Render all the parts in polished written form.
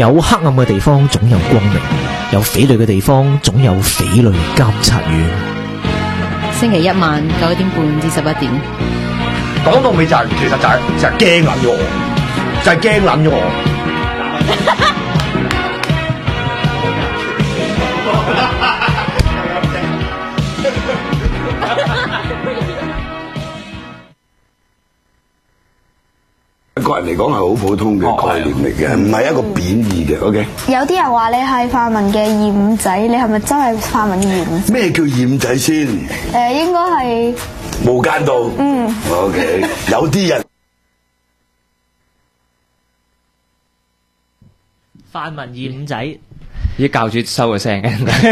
有黑暗嘅地方總有光明，有匪類嘅地方總有匪類監察院。 星期一晚9點半至11點。 講到尾就係、其實就係驚撚咗我，就係驚撚咗我。 個人嚟講係好普通嘅概念嚟嘅，唔係一個貶義嘅。OK。 有啲人話你係泛民嘅二五仔，你係咪真係泛民嘅二五仔？ 咩叫二五仔先？ 應該係無間道。OK。有啲人泛民二五仔。 依教主收咗聲，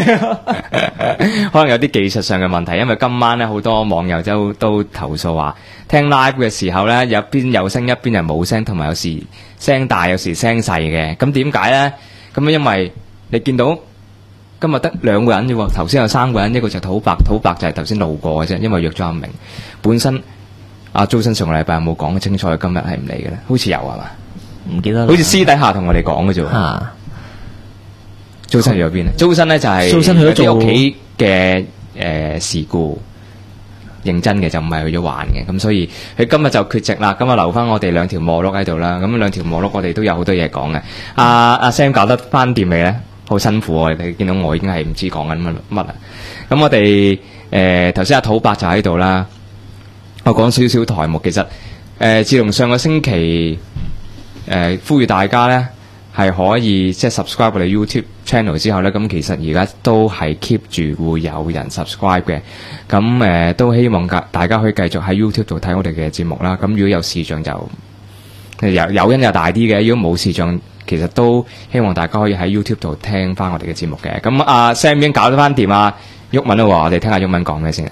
可能有啲技術上嘅問題，因為今晚咧好多網友都投訴話，聽 live 嘅時候咧，有邊有聲一邊係冇聲，同埋有時聲大，有時聲細嘅。咁點解咧？咁因為你見到今日得2個人啫喎，頭先有3個人，一個就土白就係頭先路過嘅啫，因為約咗阿明。本身阿周生上個禮拜有冇講清楚，今日係唔嚟嘅咧？好似有係嘛？ 唔記得啦。 好似私底下同我哋講嘅啫喎。周生去咗邊啊？周生咧就係有啲屋企嘅事故，認真嘅就唔係去咗玩嘅，咁所以佢今日就缺席啦。今日留翻我哋2條網絡喺度啦。咁2條網絡我哋都有好多嘢講嘅。阿 Sam 搞得翻掂未咧？好辛苦啊！你見到我已經係唔知講緊乜啦。咁我哋頭先阿土伯就喺度啦。我講少少台目，其實自從上個星期呼籲大家咧。係可以即係 subscribe 我哋 YouTube channel 之後呢，咁其實而家都係 keep 住會有人 subscribe 嘅，咁都希望大家可以繼續喺 YouTube 度睇我哋嘅節目啦。咁如果有視像就有因又大啲嘅，如果冇視像，其實都希望大家可以喺 YouTube 度聽翻我哋嘅節目嘅。咁阿 Sam 已經搞得翻掂啊，毓民啦，我哋聽下毓民講咩先啊？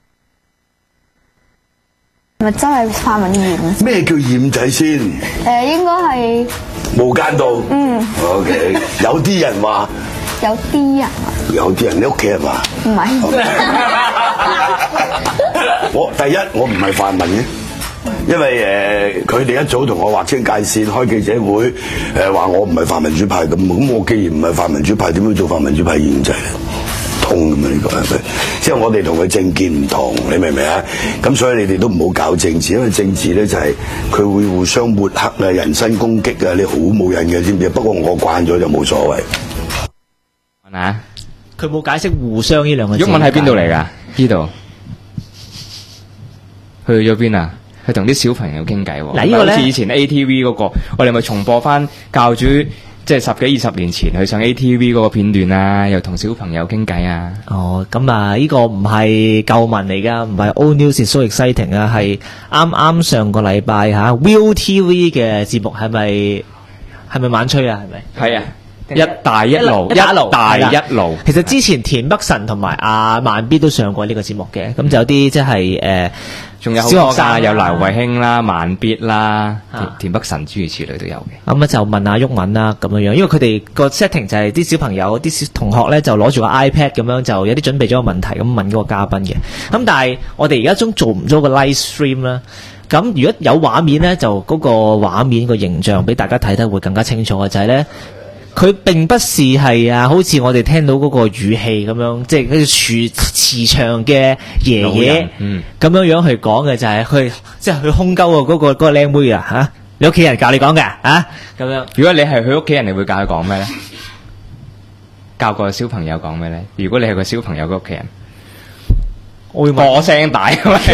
係咪真係泛民二五？ 咩叫二五仔先？ 應該係無間道。OK。有啲人話。 有啲人。 有啲人，你屋企人話？ 唔係。 第一，我唔係泛民嘅，因為佢哋一早同我劃清界線，開記者會，話我唔係泛民主派咁我既然唔係泛民主派，點樣做泛民主派二五仔咧？通咁啊！呢個係咪？即係我哋同佢政見唔同，你明唔明啊？咁所以你哋都唔好搞政治，因為政治咧就係佢會互相抹黑啊、人身攻擊啊，你好冇癮嘅，知唔知？不過我慣咗就冇所謂。 係咪啊？ 佢冇解釋互相呢兩個字。 毓民喺邊度嚟㗎？呢度去咗邊啊？去同啲小朋友傾偈喎。嗱，呢個咧好似以前 ATV 嗰個，我哋咪重播翻教主。即係10幾20年前去上 ATV 嗰個片段啊，又同小朋友傾偈啊。 哦，咁啊，呢個唔係舊聞嚟噶，唔係 Old News So Exciting 啊，係啱啱上個禮拜吓 ViuTV 嘅節目係咪晚吹啊？係咪？係啊。一帶一路，其實之前田北辰同埋阿慢 B 都上過呢個節目嘅，咁就有啲即係仲有小學生有劉慧卿啦、慢 B 啦、田北辰諸如此類都有嘅。 咁就問阿毓民啦咁樣樣，因為佢哋個 setting 就係啲小朋友、啲小同學咧就攞住個 iPad 咁樣，就有啲準備咗個問題咁問嗰個嘉賓嘅。咁但係我哋而家做唔咗個 live stream 啦。咁如果有畫面咧，就嗰個畫面個形象俾大家睇得會更加清楚嘅，就係咧。佢並不是係好似我哋聽到嗰個語氣咁樣，即係嗰個慈祥嘅爺爺咁樣樣去講嘅，就係佢即係佢兇鳩嗰個靚妹啊嚇！你屋企人教你講嘅啊咁樣。 如果你係佢屋企人，你會教佢講咩咧？教個小朋友講咩咧？如果你係個小朋友嘅屋企人，我會播聲大啊嘛！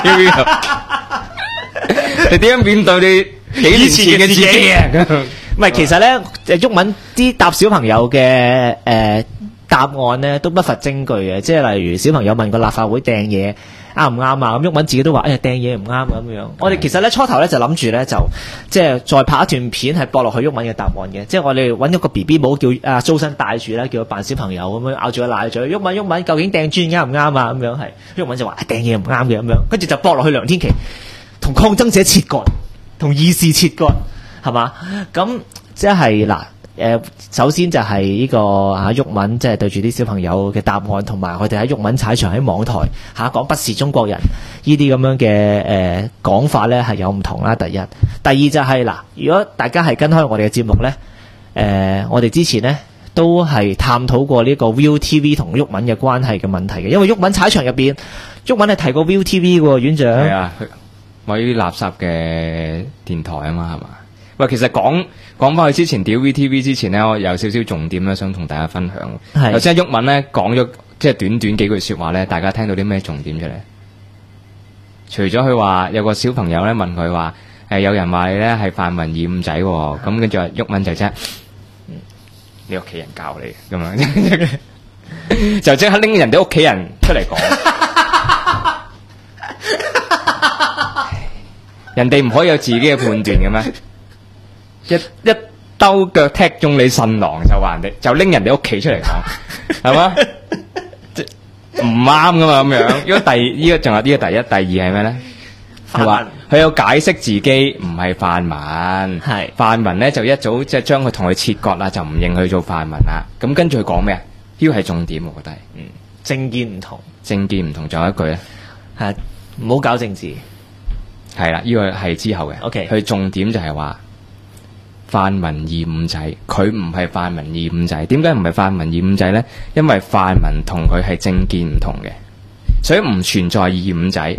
你點樣面對你幾年前嘅自己啊？ 唔係，其實咧，毓民啲答小朋友嘅答案咧，都不乏證據嘅。即係例如小朋友問個立法會掟嘢啱唔啱啊？咁毓民自己都話：掟嘢唔啱咁樣。我哋其實咧初頭咧就諗住咧就即係再拍一段片係播落去毓民嘅答案嘅。即係我哋揾咗個 BB 帽叫阿周生帶住啦，叫佢扮小朋友咁樣咬住個奶嘴。毓民究竟掟磚啱唔啱啊？咁樣係毓民就話掟嘢唔啱嘅咁樣，跟住就播落去梁天琦同抗爭者切割，同義士切割。係嘛？咁即係嗱，首先就係呢個毓民，即係對住啲小朋友嘅答案，同埋佢哋喺毓民踩場喺網台講不是中國人呢啲咁樣嘅講法咧係有唔同啦。第一，第二就係嗱，如果大家係跟開我哋嘅節目咧， 我哋之前呢都係探討過呢個 ViuTV 同毓民嘅關係嘅問題嘅，因為毓民踩場入邊，毓民係提過 ViuTV 嘅院長。 係啊，話呢啲垃圾嘅電台啊嘛，係嘛？喂，其實講翻去之前屌 ViuTV 之前呢，我有少少重點咧，想同大家分享。頭先毓民咧講咗即係短短幾句說話咧，大家聽到啲咩重點出嚟？除咗佢話有個小朋友咧問佢話，有人話你咧係泛民二五仔喎，咁跟住話毓民就即係你屋企人教你咁樣，就即刻拎人哋屋企人出嚟講，人哋唔可以有自己嘅判斷嘅咩？一兜腳踢中你腎囊就話人哋就拎人哋屋企出嚟講，係嘛？唔啱噶嘛咁樣。如果呢個仲有呢個第一，第二係咩咧？係話佢有解釋自己唔係泛民，係泛民咧就一早即係將佢同佢切割啦，就唔認佢做泛民啦。咁跟住佢講咩啊？呢個係重點，我覺得係， 政見唔同， 政見唔同，仲有一句咧， 係唔好搞政治， 係啦，呢個係之後嘅。 OK， 佢重點就係話泛民二五仔，佢唔係泛民二五仔。點解唔係泛民二五仔咧？因為泛民同佢係政見唔同嘅，所以唔存在二五仔。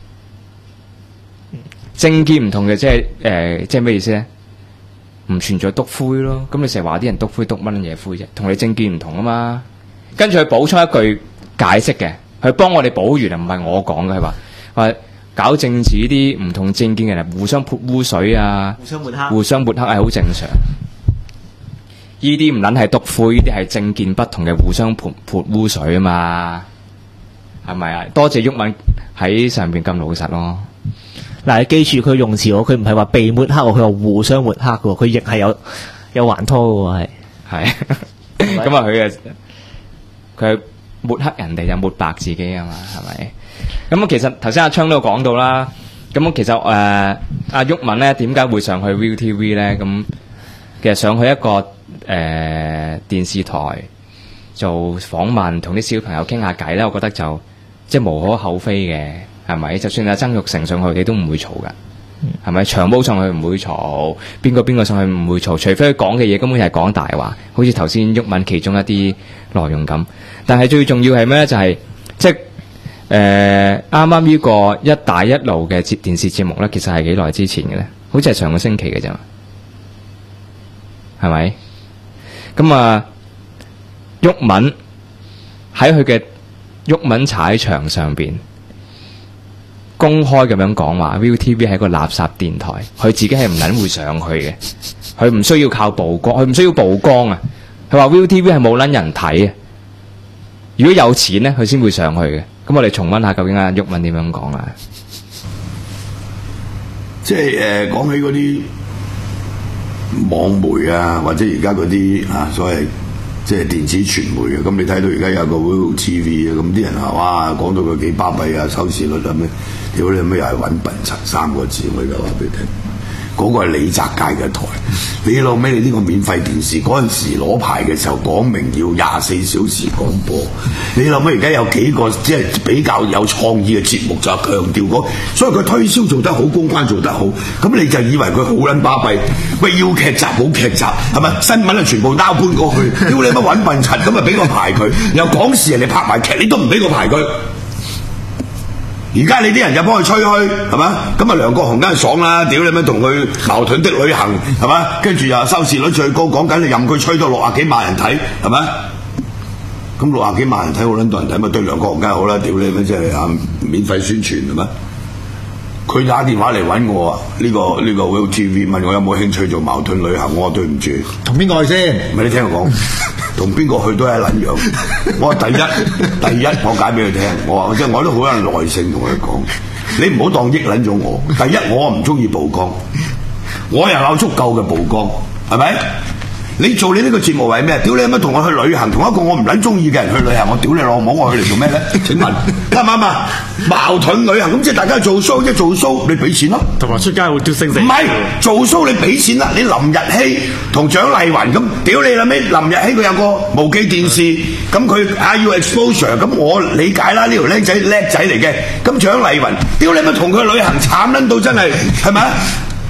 政見唔同嘅，即係咩意思咧？唔存在篤灰咯。咁你成日話啲人篤灰，篤乜嘢灰啫？同你政見唔同啊嘛。跟住佢補充一句解釋嘅，佢幫我哋補完啊，唔係我講嘅。佢話搞政治啲唔同政見嘅人互相潑污水啊，互相抹黑係好正常。呢啲唔撚係篤灰，呢啲係政見不同嘅互相潑污水啊嘛。係咪啊？多謝毓民喺上邊咁老實咯。 嗱，你記住佢用詞喎，佢唔係話被抹黑喎，佢話互相抹黑嘅喎，佢亦係有還拖嘅喎，係。 咁啊，佢抹黑人哋就抹白自己啊嘛，係咪？咁其實頭先阿昌都有講到啦。咁其實阿毓民咧點解會上去 ViuTV 咧？咁其實上去一個電視台做訪問，同啲小朋友傾下偈咧，我覺得就即係無可厚非嘅。係咪？就算阿曾鈺成上去，你都唔會嘈噶。係咪？長毛上去唔會嘈，邊個上去唔會嘈，除非佢講嘅嘢根本係講大話，好似頭先毓民其中一啲內容咁。但係最重要係咩咧？就係即係啱啱呢個一帶一路嘅電視節目咧，其實係幾耐之前嘅咧？好似係上個星期嘅啫嘛，係咪？咁啊，毓民喺佢嘅毓民踩場上邊公開咁樣講話 ViuTV 係一個垃圾電台，佢自己係唔撚會上去嘅，佢唔需要靠曝光，佢唔需要曝光啊！佢話 ViuTV 係冇撚人睇啊！如果有錢咧，佢先會上去嘅。咁我哋重溫下究竟阿毓民點樣講啊？ 即係講起嗰啲網媒啊，或者而家嗰啲所謂即係電子傳媒啊，咁你睇到而家有個 ViuTV 啊，咁啲人話哇講到佢幾巴閉啊，收視率啊咩，屌你咩又係揾笨柒3個字，我而家話俾你聽，嗰個係李澤楷嘅台，你老尾你呢個免費電視嗰陣時攞牌嘅時候講明要24小時廣播，你老尾而家有幾個即係比較有創意嘅節目就強調嗰，所以佢推銷做得好，公關做得好，咁你就以為佢好撚巴閉，喂要劇集冇劇集係咪？新聞啊全部撈搬過去，屌你乜揾笨柒咁啊俾個牌佢，又講事人哋拍埋劇你都唔俾個牌佢。而家你啲人就幫佢吹噓係嘛？咁啊梁國雄梗係爽啦，屌你咩同佢矛盾的旅行係嘛？跟住又收視率最高，講緊你任佢吹到60幾萬人睇係嘛？咁60幾萬人睇好撚多人睇，咪對梁國雄梗係好啦，屌你咩即係免費宣傳係嘛？佢打電話嚟揾我啊，呢個 ViuTV 問我有冇興趣做矛盾旅行，我話對唔住， 同邊個去先？ 唔係你聽我講。同邊個去都係一撚樣。我話第一，我解俾佢聽。我話即係我都好有耐性同佢講，你唔好當益撚咗我。第一，我唔中意曝光，我又有足夠嘅曝光，係咪？你做你呢個節目為咩？屌你乜同我去旅行，同一個我唔撚中意嘅人去旅行，我屌你老母，我去嚟做咩咧？請問啱唔啱啊？矛盾旅行咁即係大家做 show， 即係做 show， 你俾錢咯。同埋出街會嘟星星。唔係做 show 你俾錢啦，你林日曦同蔣麗芸咁，屌你啦咩？林日曦佢有個無記電視，咁佢要 exposure， 咁我理解啦，呢條僆仔叻仔嚟嘅。咁蔣麗芸，屌你乜同佢去旅行慘撚到真係係咪？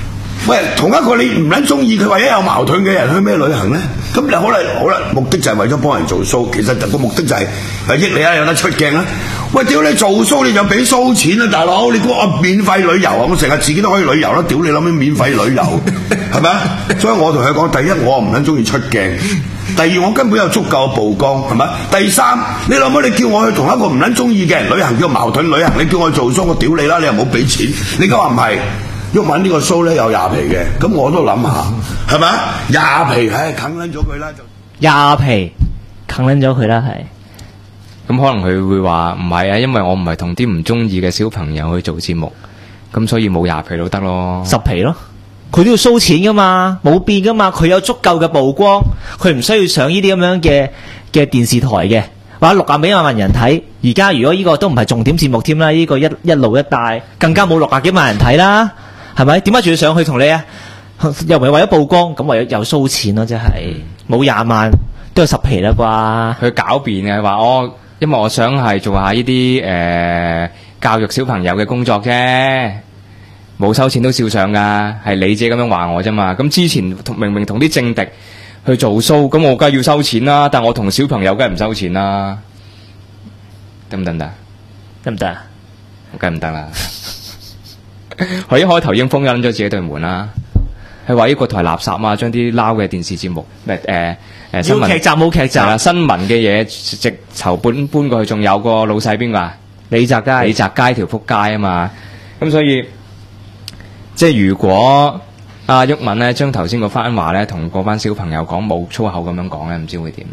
喂，同一個你唔撚中意佢或者有矛盾嘅人去咩旅行咧？咁你好啦，目的就係為咗幫人做 show，其實個目的就係益你啊，有得出鏡啦。喂，屌你做 show 你就俾 show 錢啊，大佬！你估我免費旅遊啊？我成日自己都可以旅遊啦，屌你諗起免費旅遊係咪啊？所以我同佢講，第一我唔撚中意出鏡，第二我根本有足夠嘅曝光係咪？第三你諗下，你叫我去同一個唔撚中意嘅人旅行叫矛盾旅行，你叫我去做 show，我屌你啦！你又冇俾錢，你而家話唔係？毓民呢個 show 咧有廿皮嘅，咁我都諗下，係咪啊？廿皮，啃撚咗佢啦，就廿皮啃撚咗佢啦，係。 咁可能佢會話唔係啊，因為我唔係同啲唔中意嘅小朋友去做節目，咁所以冇廿皮都得咯 ，10皮咯。佢都要收錢噶嘛，冇變噶嘛，佢有足夠嘅曝光，佢唔需要上呢啲咁樣嘅電視台嘅，或者60幾萬人睇。而家如果呢個都唔係重點節目添啦，呢個一路一帶更加冇60幾萬人睇啦。係咪？點解仲要上去同你啊？又唔係為咗曝光，咁為咗又收錢咯，即係冇20萬都有10皮啦啩？ 佢狡辯嘅話，因為我想係做下呢啲教育小朋友嘅工作啫，冇收錢都照上噶，係你自己咁樣話我啫嘛。咁之前明明同啲政敵去做 show，咁我梗係要收錢啦，但我同小朋友梗係唔收錢啦，得唔得？ 得唔得啊？ 梗係唔得啦。佢一開頭已經封印咗自己對門啦，係話呢個台垃圾啊，將啲撈嘅電視節目，新聞劇集冇劇集， 新聞嘅嘢直頭搬過去，仲有個老細邊個啊？李澤楷條撲街啊嘛，咁所以即係如果阿毓民咧將頭先嗰番話咧同嗰班小朋友講冇粗口咁樣講咧，唔知會點？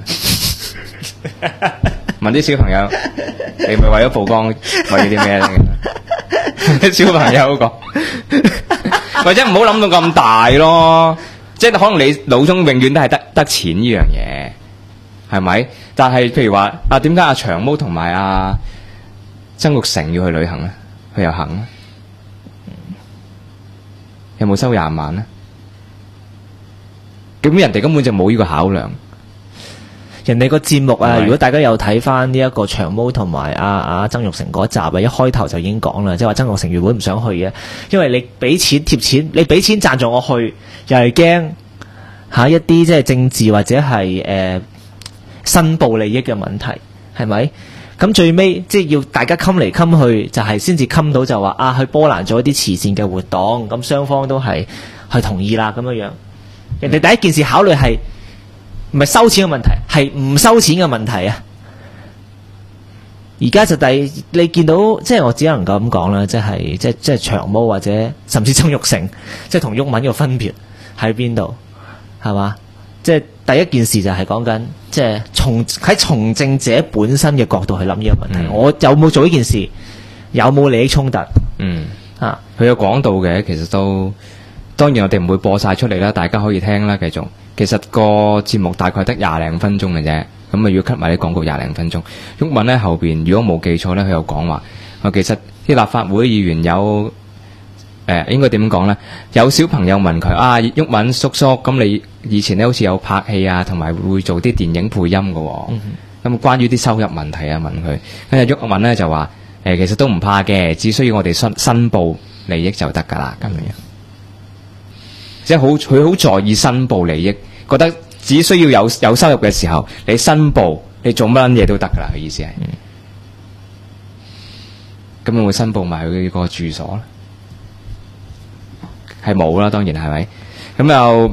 問啲小朋友，你咪為咗曝光，為咗啲咩咧？小朋友講，或者唔好諗到咁大咯，即係可能你腦中永遠都係得錢呢樣嘢，係咪？但係譬如話點解阿長毛同埋阿曾鈺成要去旅行咧？佢又行咧？有冇收20萬咧？咁人哋根本就冇呢個考量。 人哋個節目啊，如果大家有睇翻呢一個長毛同埋曾鈺成嗰集啊，一開頭就已經講啦，即係話曾鈺成原本唔想去嘅，因為你俾錢貼錢，你俾錢贊助我去，又係驚一啲即係政治或者係申報利益嘅問題，係咪？咁最尾即係要大家冚嚟冚去，就係先至冚到就話去波蘭做一啲慈善嘅活動，咁雙方都係同意啦咁樣樣。人哋第一件事考慮係唔係收錢嘅問題，係唔收錢嘅問題啊！而家就你見到，即係我只能夠咁講啦，即係長毛或者甚至曾鈺成，即係同毓民嘅分別喺邊度？係嘛？即係第一件事就係講緊，即係喺從政者本身嘅角度去諗呢個問題。我有冇做呢件事？有冇利益衝突？ 佢有講到嘅，其實都當然我哋唔會播晒出嚟啦，大家可以聽啦，繼續。其實個節目大概得20零分鐘嘅啫，咁啊要 cut 埋啲廣告20零分鐘。毓民咧後邊如果冇記錯咧，佢有講話，其實啲立法會議員有應該點講咧？有小朋友問佢毓民叔叔，咁你以前咧好似有拍戲啊，同埋會做啲電影配音嘅喎。咁關於啲收入問題啊問佢，跟住毓民咧就話其實都唔怕嘅，只需要我哋申報利益就得㗎啦，咁樣。即係佢好在意申報利益，覺得只需要有收入嘅時候，你申報，你做乜嘢都得噶啦。佢意思係，咁有冇申報埋佢個住所咧？係冇啦，當然係咪？咁又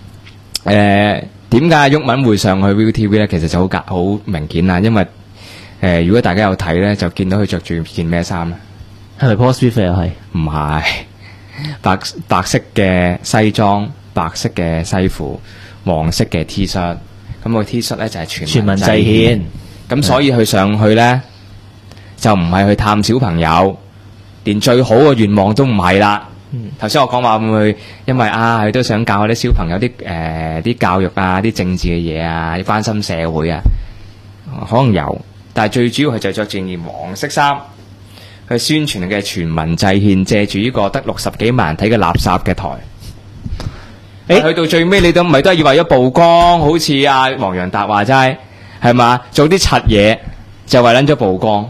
點解毓民會上去 ViuTV 咧？其實就好明顯啦，因為如果大家有睇咧，就見到佢着住件咩衫咧？ 係咪 Paul Smith 又係？ 唔係。白色嘅西裝，白色嘅西褲，黃色嘅 T 恤，咁個 T 恤咧就係全民制憲，咁所以佢上去咧就唔係去探小朋友，連最好嘅願望都唔係啦。頭先我講話會唔會因為佢都想教啲小朋友啲教育啊，啲政治嘅嘢啊，關心社會啊，可能有，但係最主要佢就着住件黃色衫。去宣傳嘅全民制憲，借住呢個得60幾萬人睇嘅垃圾嘅台，去到最尾你都唔係都係以為咗曝光，好似黃洋達話齋，係嘛？做啲柒嘢就為撚咗曝光，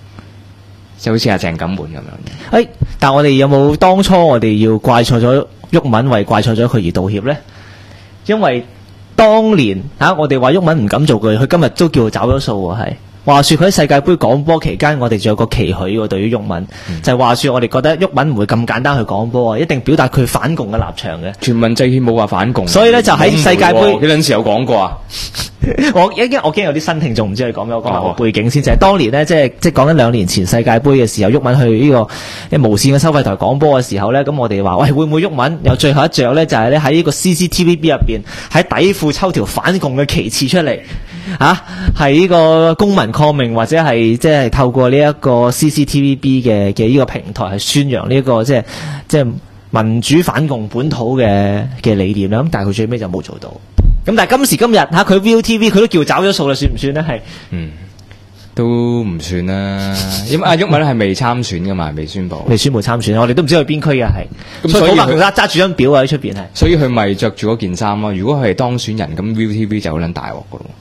就好似鄭錦滿咁樣。 但係我哋有冇當初我哋要怪錯咗毓民為怪錯咗佢而道歉呢？因為當年我哋話毓民唔敢做佢今日都叫佢找咗數喎，係。話說佢喺世界盃講波期間，我哋仲有個期許喎，對於毓民，就係話說我哋覺得毓民唔會咁簡單去講波啊，一定表達佢反共嘅立場嘅。 全民制憲冇話反共， 所以咧就喺世界盃， 幾陣時有講過啊？ 我驚有啲新聽眾唔知你講咩，我講埋個背景先。就係當年咧，即係講緊2年前世界盃嘅時候，毓民去呢個無線嘅收費台講波嘅時候咧，咁我哋話喂，會唔會毓民有最後一着咧？就係咧喺呢個 CCTVB 入邊喺底褲抽條反共嘅旗幟出嚟係呢個公民抗命，或者係即係透過呢一個 CCTVB 嘅呢個平台係宣揚呢個即係民主反共本土嘅理念啦。咁但係佢最尾就冇做到。咁但係今時今日佢 ViuTV 佢都叫找咗數啦，算唔算咧？係都唔算啦。因為阿毓民係未參選噶嘛，未宣布參選，我哋都唔知佢邊區嘅係。 咁所以佢揸住張表喺出邊係。 所以佢咪着住嗰件衫咯。如果佢係當選人，咁 ViuTV 就好撚大鑊噶咯。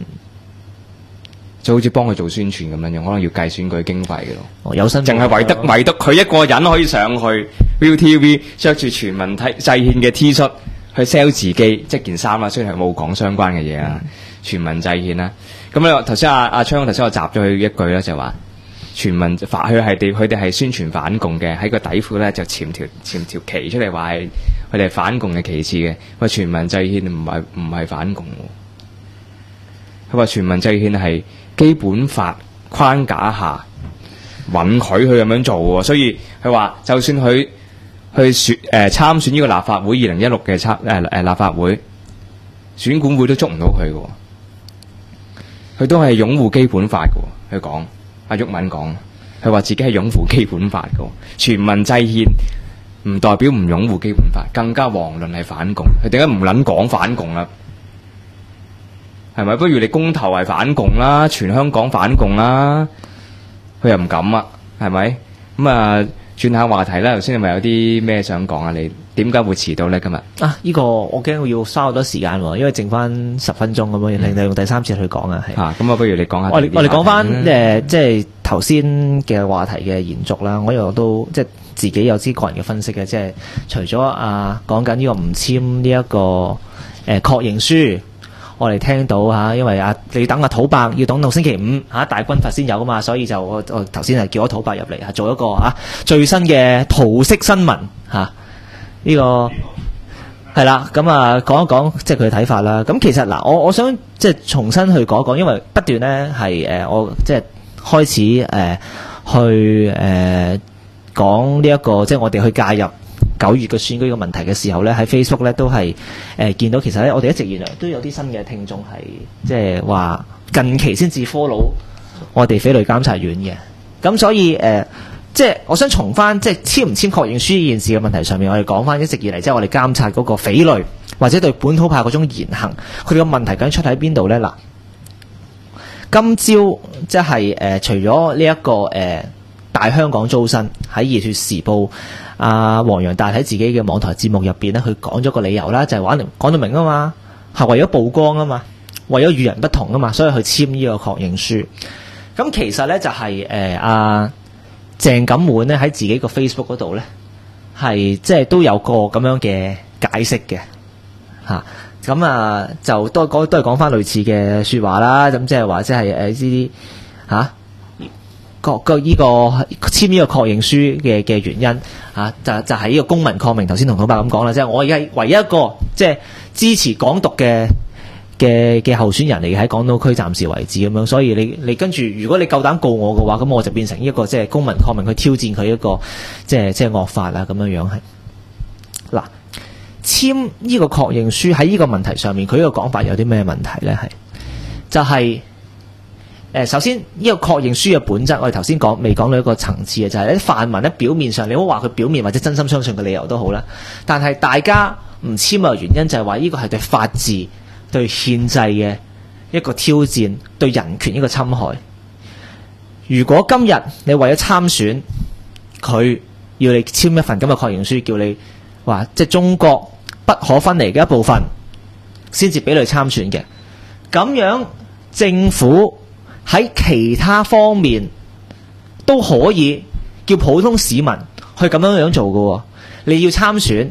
就好似幫佢做宣傳咁樣樣，可能要計選舉經費嘅咯。 有薪， 淨係唯獨佢一個人可以上去 ViuTV 着住全民制憲嘅 T 恤去 sell 自己即件衫啦，雖然係冇講相關嘅嘢啦，全民制憲啦。咁咧頭先阿昌頭先我集咗佢一句咧，就話全民佢哋係宣傳反共嘅，喺個底褲咧就潛條旗出嚟，話係佢哋係反共嘅旗幟嘅。話全民制憲唔係反共，佢話全民制憲係基本法框架下允許佢咁樣做喎，所以佢話就算佢去參選呢個立法會2016嘅立法會選管會都捉唔到佢嘅，佢都係擁護基本法嘅。佢講阿毓民講，佢話自己係擁護基本法嘅，全民制憲唔代表唔擁護基本法，更加遑論係反共。佢點解唔撚講反共啦？係咪？不如你公投係反共啦，全香港反共啦，佢又唔敢啊，係咪？咁啊，轉下話題啦。頭先你咪有啲咩想講啊？你點解會遲到咧？今日呢個我驚要嘥好多時間喎，因為剩翻10分鐘咁樣，令你用第三次去講啊。係咁不如你講下。 我哋講翻即係頭先嘅話題嘅延續啦。我又都即係自己有啲個人嘅分析嘅，即係除咗講緊呢個唔簽呢一個確認書。我哋聽到因為你等土伯要等到星期5大軍閥先有噶嘛，所以就我頭先係叫咗土伯入嚟做一個最新嘅桃色新聞呢個係啦。咁講一講即係佢嘅睇法啦。咁其實我想即係重新去講一講，因為不斷咧係我即係開始去講呢一個即係我哋去介入9月嘅選舉嘅問題嘅時候咧，喺 Facebook 咧都係見到其實咧，我哋一直以來都有啲新嘅聽眾係即係話近期先至 follow 我哋匪類監察院嘅。咁所以即係我想從翻即係簽唔簽確認書呢件事嘅問題上面，我哋講翻一直以嚟即係我哋監察嗰個匪類或者對本土派嗰種言行，佢哋嘅問題究竟出喺邊度咧？嗱，今朝即係除咗呢一個大香港租新喺熱血時報。黃洋達喺自己嘅網台節目入邊咧，佢講咗個理由啦，就係講到明啊嘛，係為咗曝光啊嘛，為咗與人不同啊嘛，所以去簽呢個確認書。咁其實咧就係鄭錦滿咧喺自己個 Facebook 嗰度咧，係即係都有個咁樣嘅解釋嘅嚇。咁就都係講翻類似嘅説話啦。咁即係話即係呢啲嚇。呢個簽呢個確認書嘅原因就係呢個公民抗命。頭先同土伯咁講啦，即係我而家唯一一個即係支持港獨嘅候選人嚟嘅，喺港島區暫時為止咁樣。所以你跟住，如果你夠膽告我嘅話，咁我就變成一個即係公民抗命去挑戰佢一個即係惡法啦咁樣樣係。嗱，簽呢個確認書喺呢個問題上面，佢呢個講法有啲咩問題咧？係就係。首先呢個確認書嘅本質，我哋頭先未講到一個層次嘅，就係啲泛民咧表面上，你好話佢表面或者真心相信嘅理由都好啦，但係大家唔簽嘅原因就係話呢個係對法治、對憲制嘅一個挑戰，對人權一個侵害。如果今日你為咗參選，佢要你簽一份咁嘅確認書，叫你話即係中國不可分離嘅一部分，先至俾你參選嘅，咁樣政府喺其他方面都可以叫普通市民去咁樣做嘅。你要參選，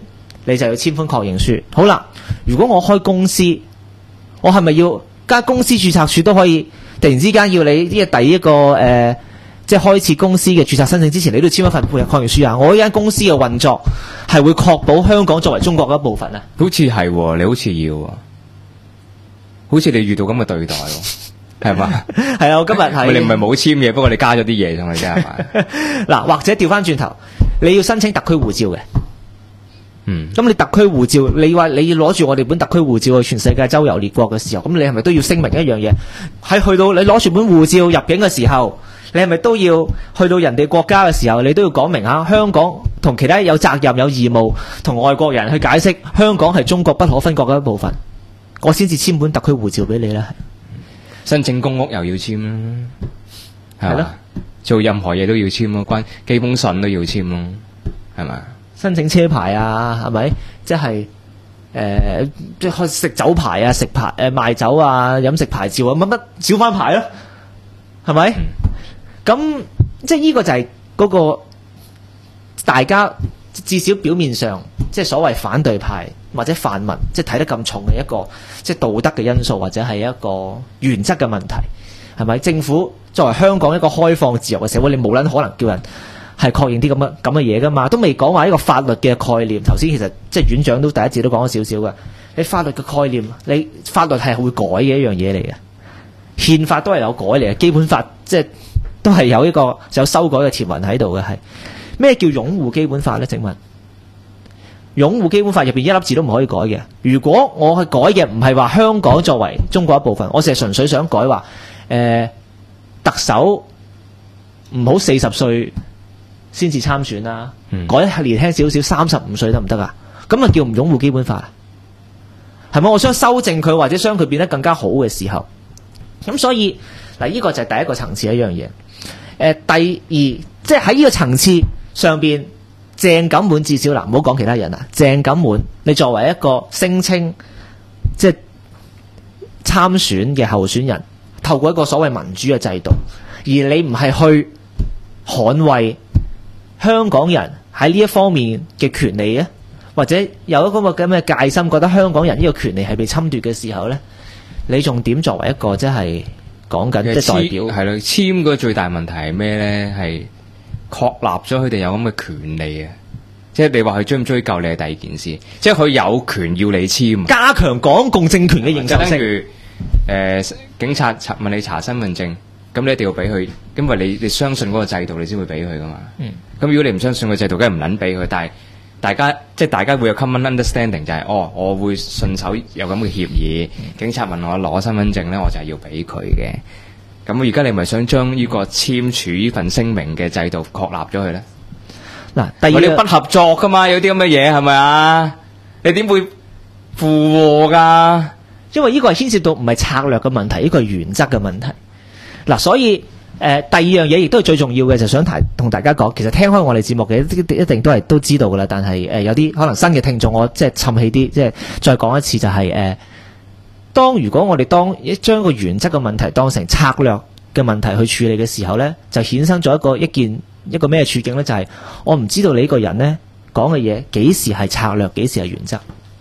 你就要簽封確認書。好啦，如果我開公司，我係咪要間公司註冊處都可以突然之間要你呢個第一個即係開設公司嘅註冊申請之前，你都要簽一份確認書啊？我呢間公司嘅運作係會確保香港作為中國嘅一部分啊？ 好似係喎，你好似要啊，好似你遇到咁嘅對待喎。係嘛？ 係啊，我今日係你唔係冇簽嘢，不過你加咗啲嘢上去啫，係嘛？ 嗱，或者調翻轉頭，你要申請特區護照嘅。咁你特區護照，你話你要攞住我哋本特區護照去全世界周遊列國嘅時候，咁你係咪都要聲明一樣嘢？喺去到你攞住本護照入境嘅時候，你係咪都要去到人哋國家嘅時候，你都要講明下香港同其他有責任有義務同外國人去解釋香港係中國不可分割嘅一部分，我先至簽本特區護照俾你啦。 申請公屋又要簽啦，係咯，做任何嘢都要簽咯，關基本信都要簽咯，係咪？ 申請車牌啊，係咪？即係即係食酒牌啊，食牌賣酒啊，飲食牌照啊，乜小販牌咯，係咪？咁即係呢個就係嗰個大家至少表面上即係所謂反對派或者泛民即係睇得咁重嘅一個即係道德嘅因素，或者係一個原則嘅問題，係咪？政府作為香港一個開放自由嘅社會，你冇撚可能叫人係確認啲咁嘅嘢噶嘛？都未講話一個法律嘅概念。頭先其實即係院長都第一節都講咗少少嘅。你法律嘅概念，你法律係會改嘅一樣嘢嚟嘅，憲法都係有改嚟嘅，基本法即係都係有一個有修改嘅條文喺度嘅。係咩叫擁護基本法呢？請問擁護基本法入邊一粒字都唔可以改嘅。如果我去改嘅唔係話香港作為中國一部分，我淨係純粹想改話特首唔好40歲先至參選啦，改年輕少少35歲得唔得啊？咁啊叫唔擁護基本法啊？係咪？我想修正佢或者將佢變得更加好嘅時候，咁所以嗱，呢個就係第一個層次一樣嘢。第二，即係喺呢個層次上邊，鄭錦滿至少嗱，唔好講其他人啦。鄭錦滿，你作為一個聲稱即係參選嘅候選人，透過一個所謂民主嘅制度，而你唔係去捍衛香港人喺呢一方面嘅權利啊，或者有一個咁嘅戒心，覺得香港人呢個權利係被侵奪嘅時候咧，你仲點作為一個即係講緊即係代表？ 係咯，簽個最大問題係咩咧？係確立咗佢哋有咁嘅權利啊！即係你話佢追唔追究你係第二件事，即係佢有權要你簽， 加強港共政權嘅認受性。 例如警察問你查身份證。咁你一定要俾佢，因為你相信嗰個制度，你先會俾佢噶嘛。咁如果你唔相信個制度，梗係唔撚俾佢。但係大家會有 common understanding，就係我會順手有咁嘅協議。警察問我攞身份證咧，我就係要俾佢嘅。咁而家你咪想將呢個簽署呢份聲明嘅制度確立咗佢咧？ 嗱，第二你不合作噶嘛，有啲咁嘅嘢係咪啊？你點會附和㗎？ 因為呢個係牽涉到唔係策略嘅問題，呢個係原則嘅問題。嗱，所以第二樣嘢亦都係最重要嘅，就想同大家講，其實聽開我哋節目嘅一定都知道噶啦。但係有啲可能新嘅聽眾，我即係氹氣啲，即係再講一次，就係如果我哋將個原則嘅問題當成策略嘅問題去處理嘅時候咧，就衍生咗一個咩處境咧？就係我唔知道你呢個人咧講嘅嘢幾時係策略，幾時係原則。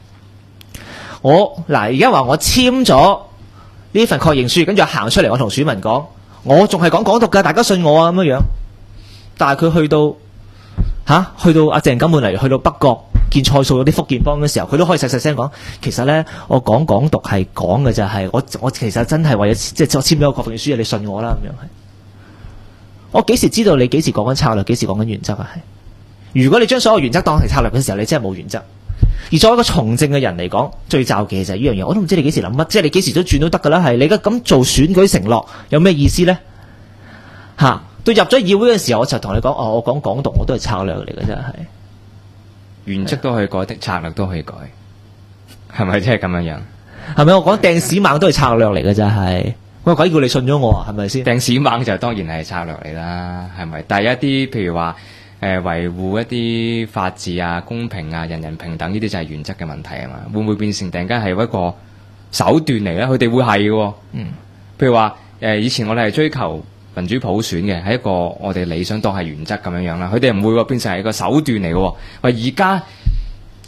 而家話我簽咗呢份確認書，跟住行出嚟，我同選民講，我仲係講港獨㗎，大家信我啊咁樣。但係佢去到阿鄭錦滿嚟，去到北角見蔡素嗰啲福建幫嘅時候，佢都可以細細聲講，其實咧我講港獨係講嘅就係我其實真係為咗即係我簽咗個確認書，你信我啦咁樣係。我幾時知道你幾時講緊策略，幾時講緊原則啊？係如果你將所有原則當係策略嘅時候，你真係冇原則。而作為一個從政嘅人嚟講，最罩忌就係呢樣嘢，我都唔知你幾時諗乜，即係你幾時都轉都得噶啦。係你而家咁做選舉承諾有咩意思咧？到入咗議會嘅時候，我就同你講，我講港獨我都係策略嚟嘅，真係原則都可以改的，策略都可以改，係咪真係咁樣樣？ 係咪我講掟屎猛都係策略嚟嘅？真係喂，鬼叫你信咗我啊？係咪先？ 掟屎猛就當然係策略嚟啦，係咪？但係一啲譬如話維護一啲法治啊、公平啊、人人平等呢啲就係原則嘅問題啊嘛，會唔會變成突然間係一個手段嚟咧？佢哋會係嘅，譬如話以前我哋係追求民主普選嘅，係一個我哋理想當係原則咁樣樣啦，佢哋唔會變成係一個手段嚟嘅。喂，而家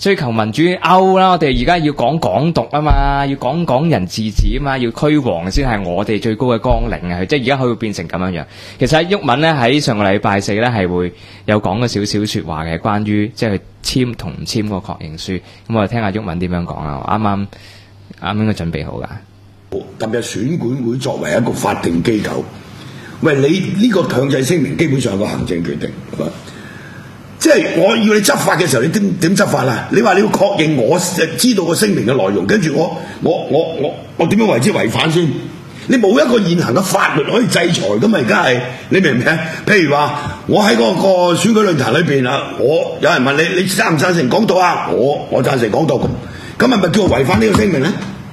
追求民主歐啦，我哋而家要講港獨啊嘛，要講港人自治啊嘛，要驅蝗先係我哋最高嘅綱領啊！即係而家佢會變成咁樣樣。其實毓民咧喺上個禮拜四咧係會有講咗少少説話嘅，關於即係佢簽同唔簽個確認書。咁我哋聽下毓民點樣講啊！啱應該準備好㗎。 特別係選管會作為一個法定機構，喂，你呢個強制聲明基本上係個行政決定，係嘛？即係我要你執法嘅時候，你點執法啊？你話你要確認我知道個聲明嘅內容，跟住我點樣為之違反先？你冇一個現行嘅法律可以制裁㗎嘛？而家係你明唔明啊？譬如話我喺嗰個選舉論壇裏邊啊，我有人問你贊唔贊成港獨啊？我贊成港獨，咁係咪叫我違反呢個聲明咧？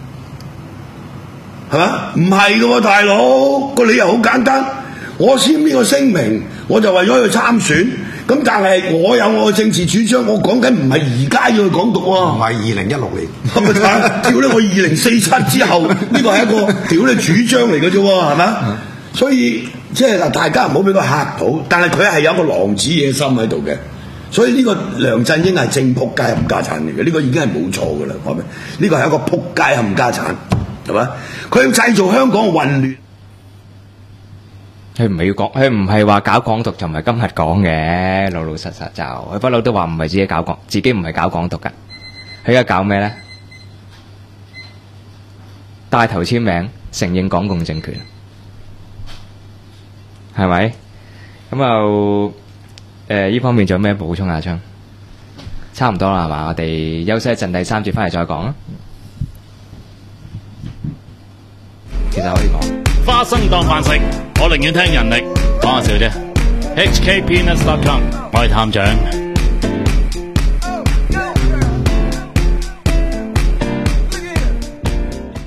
係嘛？唔係㗎喎，大佬，個理由好簡單，我簽呢個聲明，我就為咗去參選。咁但係我有我嘅政治主張，我講緊唔係而家要去港獨喎， 唔係2016年， 係咪屌咧？我2047之後，呢個係一個屌咧主張嚟嘅啫喎，係咪？所以即係嗱，大家唔好俾佢嚇到，但係佢係有一個狼子野心喺度嘅，所以呢個梁振英係正仆街冚家產嚟嘅，呢個已經係冇錯㗎啦，係咪？呢個係一個仆街冚家產，係咪？佢要製造香港嘅混亂。 佢唔係要講，佢唔係話搞港獨就唔係今日講嘅，老老實實就佢不嬲都話唔係自己搞港，自己唔係搞港獨噶。佢而家搞咩咧？帶頭簽名承認港共政權，係咪？咁又呢方面仲有咩補充啊？昌，差唔多啦，係嘛？我哋休息一陣，第三節翻嚟再講啦。其實可以講。 花生當飯食，我寧願聽人力。講下笑啫。HKpeanuts.com，我係探長。